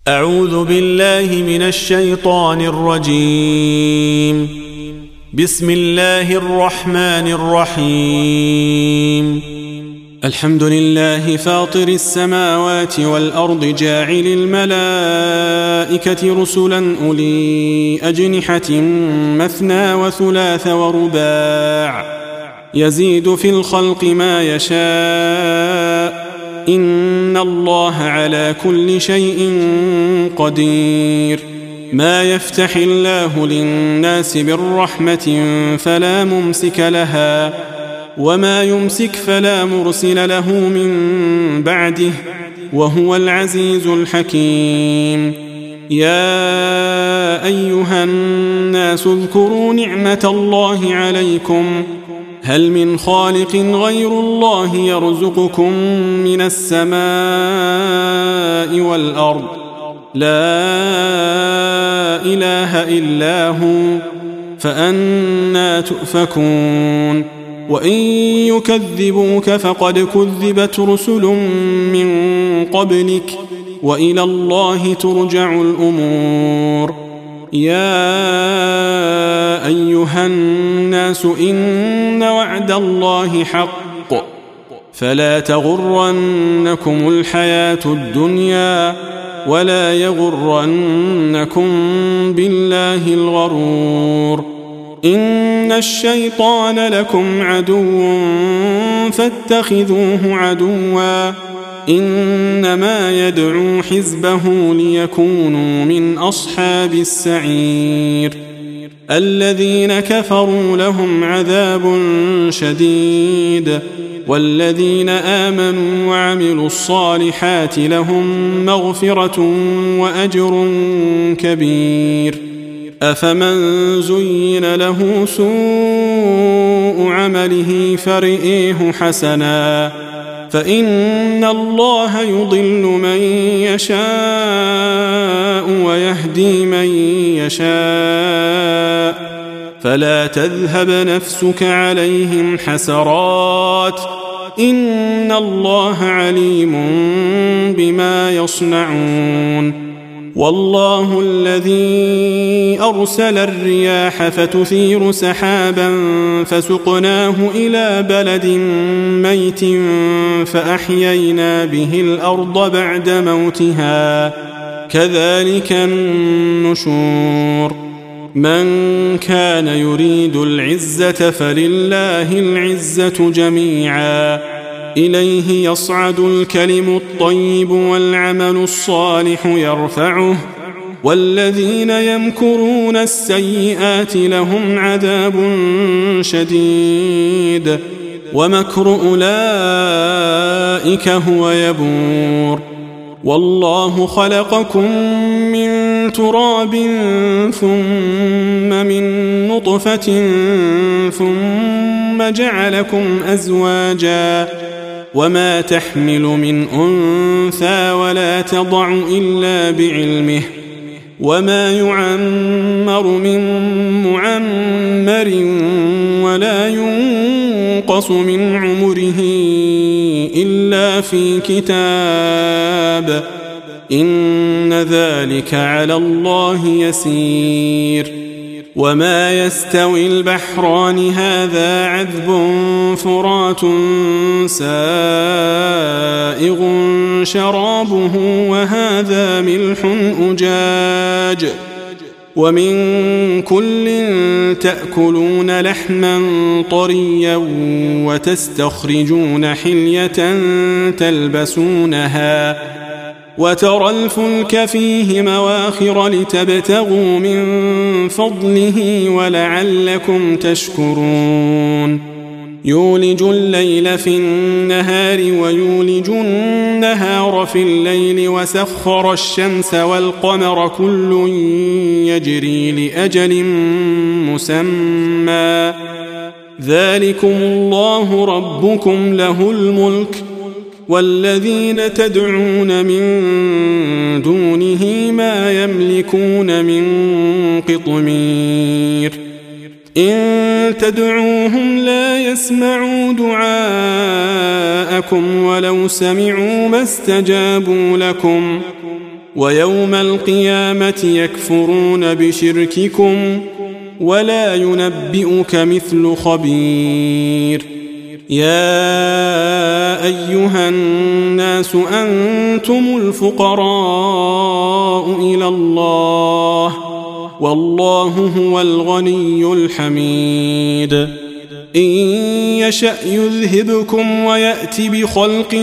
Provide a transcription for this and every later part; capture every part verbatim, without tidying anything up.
أعوذ بالله من الشيطان الرجيم. بسم الله الرحمن الرحيم. الحمد لله فاطر السماوات والأرض جاعل الملائكة رسلا أولي أجنحة مثنى وثلاث ورباع يزيد في الخلق ما يشاء إن الله على كل شيء قدير. ما يفتح الله للناس من رحمة فلا ممسك لها وما يمسك فلا مرسل له من بعده وهو العزيز الحكيم. يا أيها الناس اذكروا نعمة الله عليكم هل من خالق غير الله يرزقكم من السماء والأرض لا إله إلا هو فأنى تؤفكون. وإن يكذبوك فقد كذبت رسل من قبلك وإلى الله ترجع الأمور. يا أيها الناس إن وعد الله حق فلا تغرنكم الحياة الدنيا ولا يغرنكم بالله الغرور. إن الشيطان لكم عدو فاتخذوه عدوا إنما يدعو حزبه ليكونوا من أصحاب السعير. الذين كفروا لهم عذاب شديد والذين آمنوا وعملوا الصالحات لهم مغفرة وأجر كبير. أفمن زين له سوء عمله فرئيه حسنا فإن الله يضل من يشاء ويهدي من يشاء فلا تذهب نفسك عليهم حسرات إن الله عليم بما يصنعون. والله الذي أرسل الرياح فتثير سحابا فسقناه إلى بلد ميت فأحيينا به الأرض بعد موتها كذلك النشور. من كان يريد العزة فلله العزة جميعا إليه يصعد الكلم الطيب والعمل الصالح يرفعه والذين يمكرون السيئات لهم عذاب شديد ومكر أولئك هو يبور. والله خلقكم من تراب ثم من نطفة ثم جعلكم أزواجا وما تحمل من أنثى ولا تضع إلا بعلمه وما يعمر من معمر ولا ينقص من عمره إلا في كتاب إن ذلك على الله يسير. وما يستوي البحران هذا عذب فرات سائغ شرابه وهذا ملح أجاج ومن كل تأكلون لحما طريا وتستخرجون حلية تلبسونها وترى الفلك فيه مواخر لتبتغوا من فضله ولعلكم تشكرون. يولج الليل في النهار ويولج النهار في الليل وسخر الشمس والقمر كل يجري لأجل مسمى ذلكم الله ربكم له الملك والذين تدعون من دونه ما يملكون من قطمير. إن تدعوهم لا يسمعوا دعاءكم ولو سمعوا ما استجابوا لكم ويوم القيامة يكفرون بشرككم ولا ينبئك مثل خبير. يا أيها الناس أنتم الفقراء إلى الله والله هو الغني الحميد. إن يشأ يذهبكم ويأت بخلق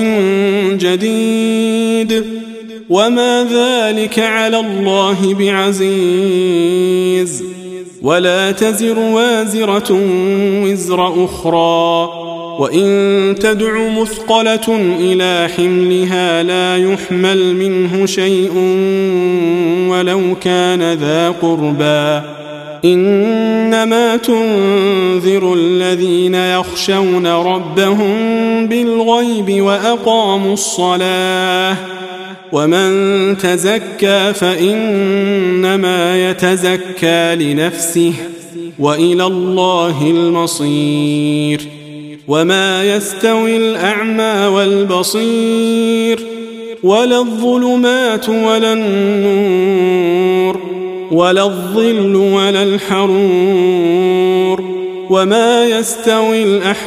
جديد وما ذلك على الله بعزيز. ولا تزر وازرة وزر أخرى وإن تدع مثقلة إلى حملها لا يحمل منه شيء ولو كان ذا قربى. إنما تنذر الذين يخشون ربهم بالغيب وأقاموا الصلاة ومن تزكى فإنما يتزكى لنفسه وإلى الله المصير. وما يستوي الأعمى والبصير ولا الظلمات ولا النور ولا الظل ولا الحرور وما يستوي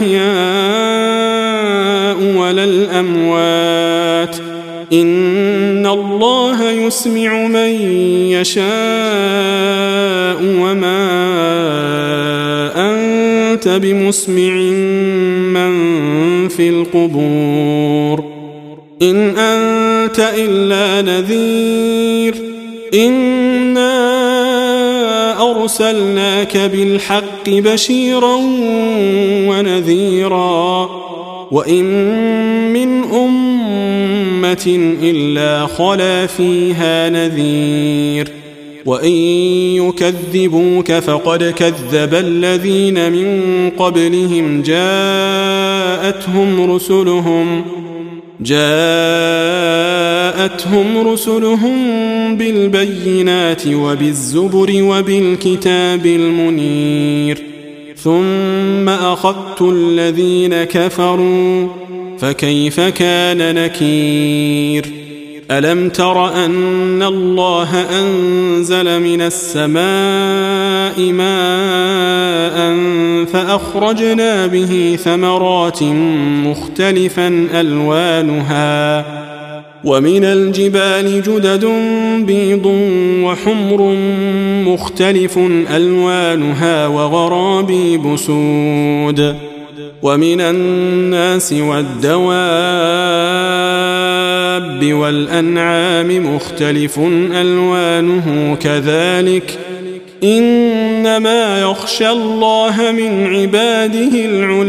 الأحياء ولا الأموات. إن الله يسمع من يشاء وما أنت بمسمع من في القبور. إن أنت إلا نذير. إنا أرسلناك بالحق بشيرا ونذيرا وإن من أمة إلا خلا فيها نذير. وإن يكذبوك فقد كذب الذين من قبلهم جاءتهم رسلهم جاءتهم رسلهم بالبينات وبالزبر وبالكتاب المنير ثم أخذت الذين كفروا فكيف كان نكير. ألم تر أن الله أنزل من السماء ماء فأخرجنا به ثمرات مختلفا ألوانها ومن الجبال جدد بيض وحمر مختلف ألوانها وغرابيب سود ومن الناس والدواب والأنعام مختلف ألوانه كذلك إنما يخشى الله من عباده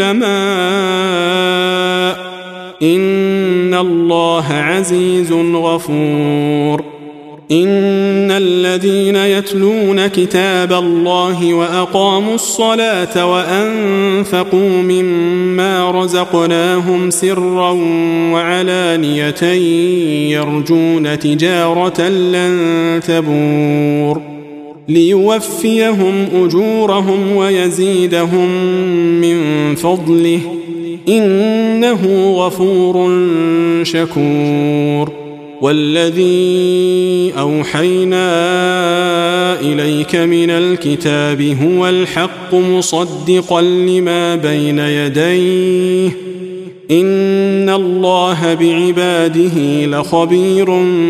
العلماء إن الله عزيز غفور. إن الذين يتلون كتاب الله وأقاموا الصلاة وأنفقوا مما رزقناهم سرا وعلانية يرجون تجارة لن تبور ليوفيهم أجورهم ويزيدهم من فضله إنه غفور شكور. والذي أوحينا إليك من الكتاب هو الحق مصدقا لما بين يديه إن الله بعباده لخبير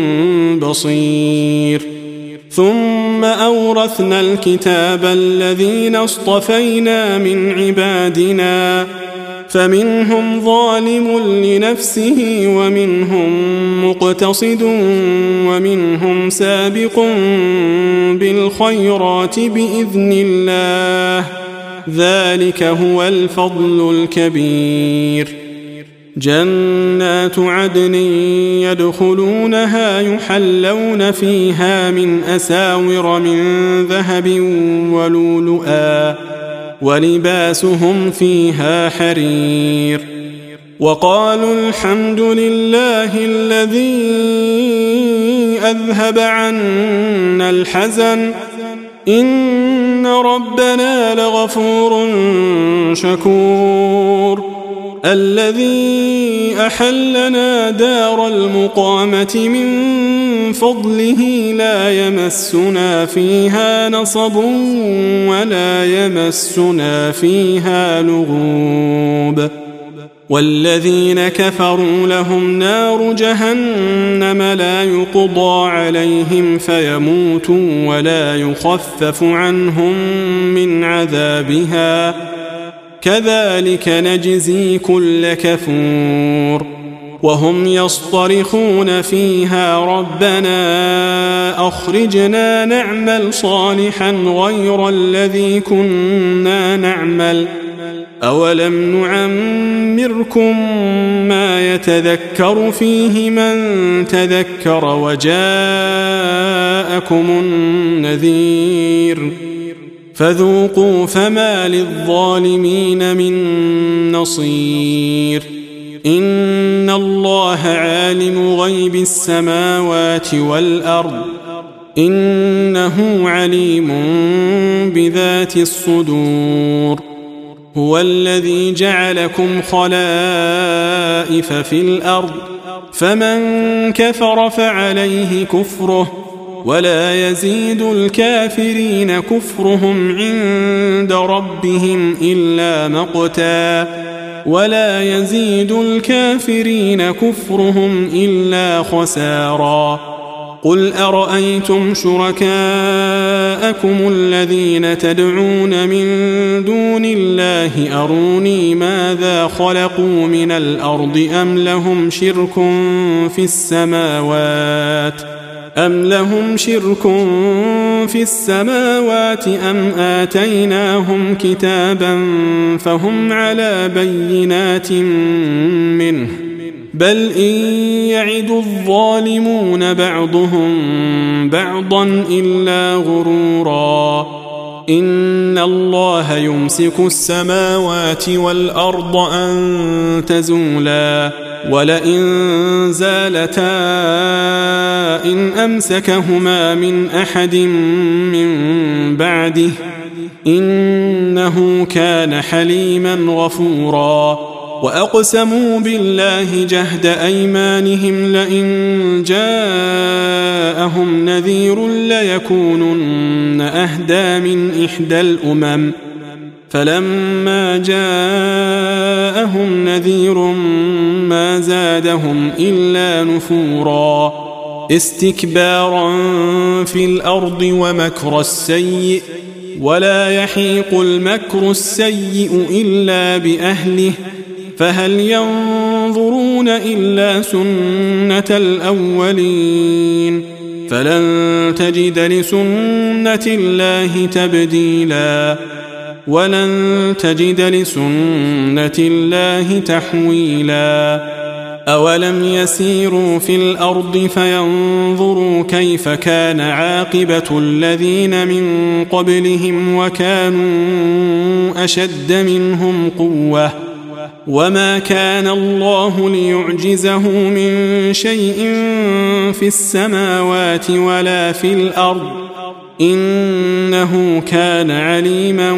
بصير. ثم أورثنا الكتاب الذين اصطفينا من عبادنا فمنهم ظالم لنفسه ومنهم مقتصد ومنهم سابق بالخيرات بإذن الله ذلك هو الفضل الكبير. جنات عدن يدخلونها يحلون فيها من أساور من ذهب ولؤلؤا ولباسهم فيها حرير. وقالوا الحمد لله الذي أذهب عنا الحزن إن ربنا لغفور شكور. الذي أحلنا دار المقامة من فضله لا يمسنا فيها نصب ولا يمسنا فيها لغوب والذين كفروا لهم نار جهنم لا يقضى عليهم فيموتوا ولا يخفف عنهم من عذابها كذلك نجزي كل كفور وهم يصطرخون فيها ربنا أخرجنا نعمل صالحا غير الذي كنا نعمل أولم نعمركم ما يتذكر فيه من تذكر وجاءكم النذير فذوقوا فما للظالمين من نصير إن الله عالم غيب السماوات والأرض إنه عليم بذات الصدور هو الذي جعلكم خلائف في الأرض فمن كفر فعليه كفره ولا يزيد الكافرين كفرهم عند ربهم إلا مقتا ولا يزيد الكافرين كفرهم إلا خسارا قل أرأيتم شركاءكم الذين تدعون من دون الله أروني ماذا خلقوا من الأرض أم لهم شرك في السماوات أم لهم شرك في السماوات أم آتيناهم كتابا فهم على بينات منه بل إن يعد الظالمون بعضهم بعضا إلا غرورا إن الله يمسك السماوات والأرض أن تزولا ولئن زالتا إن أمسكهما من أحد من بعده إنه كان حليما غفورا وأقسموا بالله جهد أيمانهم لئن جاءهم نذير ليكونن أهدى من إحدى الأمم فلما جاءهم نذير ما زادهم إلا نفورا استكبارا في الأرض ومكر السيء ولا يحيق المكر السيء إلا بأهله فهل ينظرون إلا سنة الأولين فلن تجد لسنة الله تبديلا ولن تجد لسنة الله تحويلا أولم يسيروا في الأرض فينظروا كيف كان عاقبة الذين من قبلهم وكانوا أشد منهم قوة وما كان الله ليعجزه من شيء في السماوات ولا في الأرض إنه كان عليما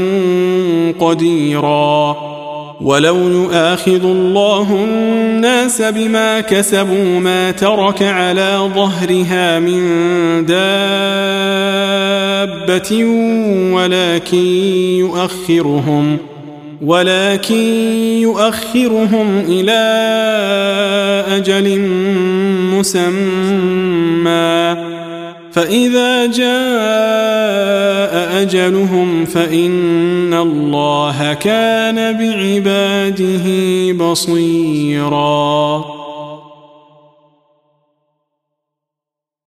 قديرا ولو يؤاخذ الله الناس بما كسبوا ما ترك على ظهرها من دابة ولكن يؤخرهم ولكن يؤخرهم إلى أجل مسمى فإذا جاء أجلهم فإن الله كان بعباده بصيراً